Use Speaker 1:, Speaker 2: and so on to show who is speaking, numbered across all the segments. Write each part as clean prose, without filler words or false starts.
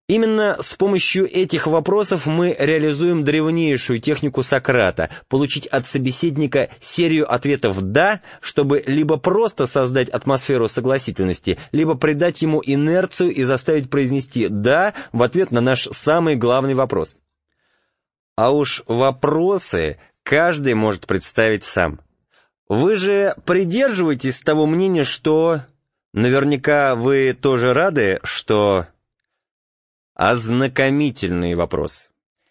Speaker 1: Именно с помощью этих вопросов мы реализуем древнейшую технику Сократа – получить от собеседника серию ответов «да», чтобы либо просто создать атмосферу согласительности, либо придать ему инерцию и заставить произнести «да» в ответ на наш самый главный вопрос. А уж вопросы каждый может представить сам. Вы же придерживаетесь того мнения, что... Наверняка вы тоже рады, что... Ознакомительные вопросы.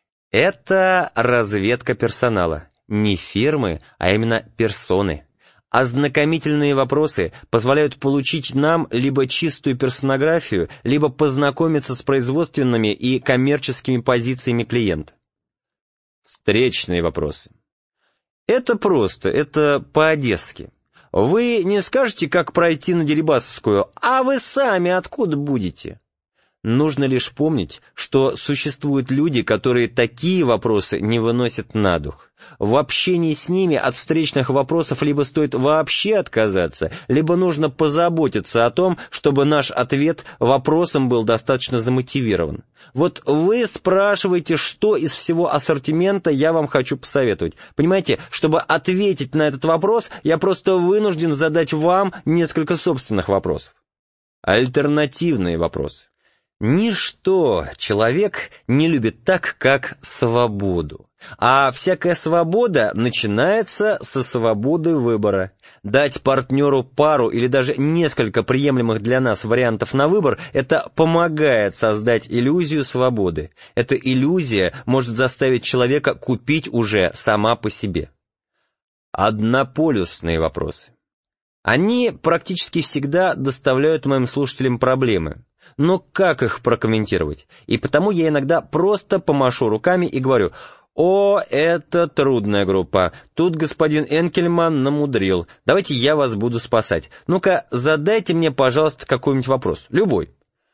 Speaker 1: Это разведка персонала. Не фирмы, а именно персоны. Ознакомительные вопросы позволяют получить нам либо чистую персонографию, либо познакомиться с производственными и коммерческими позициями клиента. Встречные вопросы. Это просто, это по-одесски. Вы не скажете, как пройти на Дерибасовскую, а вы сами откуда будете? Нужно лишь помнить, что существуют люди, которые такие вопросы не выносят на дух. В общении с ними от встречных вопросов либо стоит вообще отказаться, либо нужно позаботиться о том, чтобы наш ответ вопросом был достаточно замотивирован. Вот вы спрашиваете, что из всего ассортимента я вам хочу посоветовать. Понимаете, чтобы ответить на этот вопрос, я просто вынужден задать вам несколько собственных вопросов. Альтернативные вопросы. Ничто человек не любит так, как свободу. А всякая свобода начинается со свободы выбора. Дать партнеру пару или даже несколько приемлемых для нас вариантов на выбор – это помогает создать иллюзию свободы. Эта иллюзия может заставить человека купить уже сама по себе. Однополюсные вопросы. Они практически всегда доставляют моим слушателям проблемы. Но как их прокомментировать? И потому я иногда просто помашу руками и говорю: «О, это трудная группа. Тут господин Энкельман намудрил. Давайте я вас буду спасать. Ну-ка, задайте мне, пожалуйста, какой-нибудь вопрос. Любой».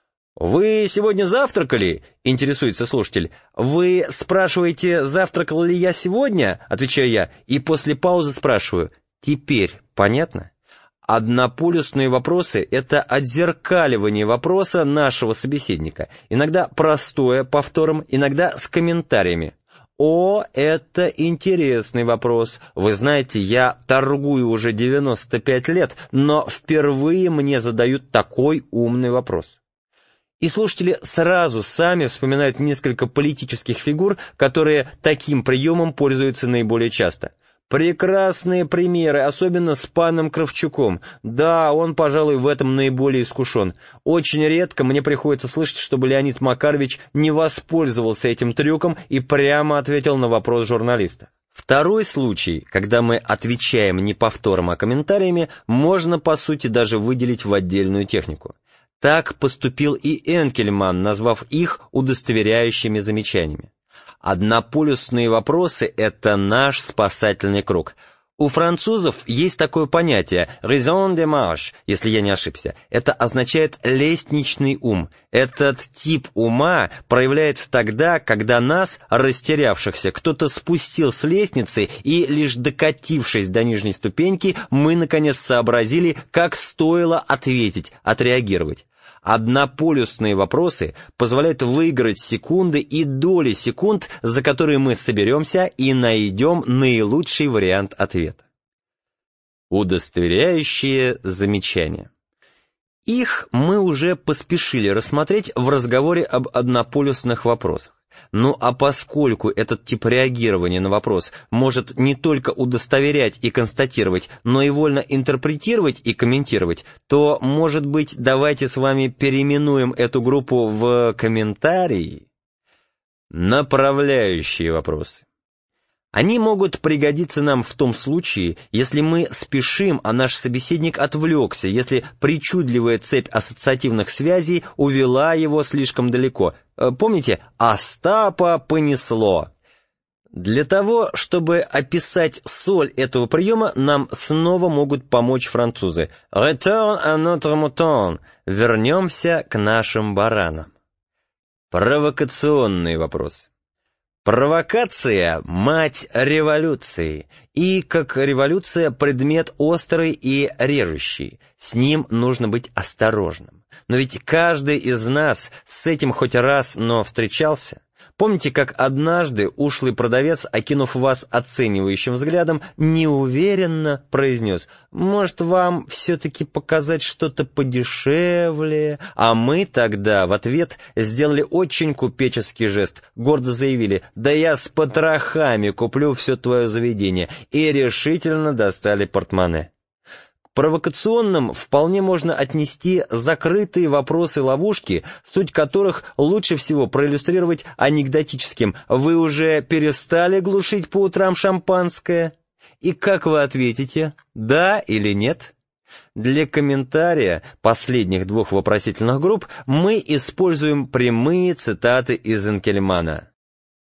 Speaker 1: «Вы сегодня завтракали?» — интересуется слушатель. «Вы спрашиваете, завтракал ли я сегодня?» — отвечаю я, и после паузы спрашиваю: «Теперь понятно?» Однополюсные вопросы — это отзеркаливание вопроса нашего собеседника, иногда простое, повтором, иногда с комментариями. «О, это интересный вопрос. Вы знаете, я торгую уже 95 лет, но впервые мне задают такой умный вопрос». И слушатели сразу сами вспоминают несколько политических фигур, которые таким приемом пользуются наиболее часто. Прекрасные примеры, особенно с паном Кравчуком. Да, он, пожалуй, в этом наиболее искушен. Очень редко мне приходится слышать, чтобы Леонид Макарович не воспользовался этим трюком и прямо ответил на вопрос журналиста. Второй случай, когда мы отвечаем не повтором, а комментариями, можно, по сути, даже выделить в отдельную технику. Так поступил и Энкельман, назвав их удостоверяющими замечаниями. Однополюсные вопросы — это наш спасательный круг. У французов есть такое понятие «raison de marche», если я не ошибся. Это означает «лестничный ум». Этот тип ума проявляется тогда, когда нас, растерявшихся, кто-то спустил с лестницы, и лишь докатившись до нижней ступеньки, мы, наконец, сообразили, как стоило ответить, отреагировать. Однополюсные вопросы позволяют выиграть секунды и доли секунд, за которые мы соберемся и найдем наилучший вариант ответа. Удостоверяющие замечания. Их мы уже поспешили рассмотреть в разговоре об однополюсных вопросах. Ну а поскольку этот тип реагирования на вопрос может не только удостоверять и констатировать, но и вольно интерпретировать и комментировать, то, может быть, давайте с вами переименуем эту группу в комментарии? Направляющие вопросы. Они могут пригодиться нам в том случае, если мы спешим, а наш собеседник отвлекся, если причудливая цепь ассоциативных связей увела его слишком далеко. Помните, Остапа понесло. Для того, чтобы описать соль этого приема, нам снова могут помочь французы. «Retourne à notre mouton» — «вернемся к нашим баранам». Провокационные вопросы. Провокация — мать революции, и, как революция, предмет острый и режущий. С ним нужно быть осторожным. Но ведь каждый из нас с этим хоть раз, но встречался. Помните, как однажды ушлый продавец, окинув вас оценивающим взглядом, неуверенно произнес: «Может, вам все-таки показать что-то подешевле?» А мы тогда в ответ сделали очень купеческий жест, гордо заявили: «Да я с потрохами куплю все твое заведение», и решительно достали портмоне. Провокационным вполне можно отнести закрытые вопросы-ловушки, суть которых лучше всего проиллюстрировать анекдотическим: «Вы уже перестали глушить по утрам шампанское?» И как вы ответите, да или нет? Для комментария последних двух вопросительных групп мы используем прямые цитаты из Энкельмана.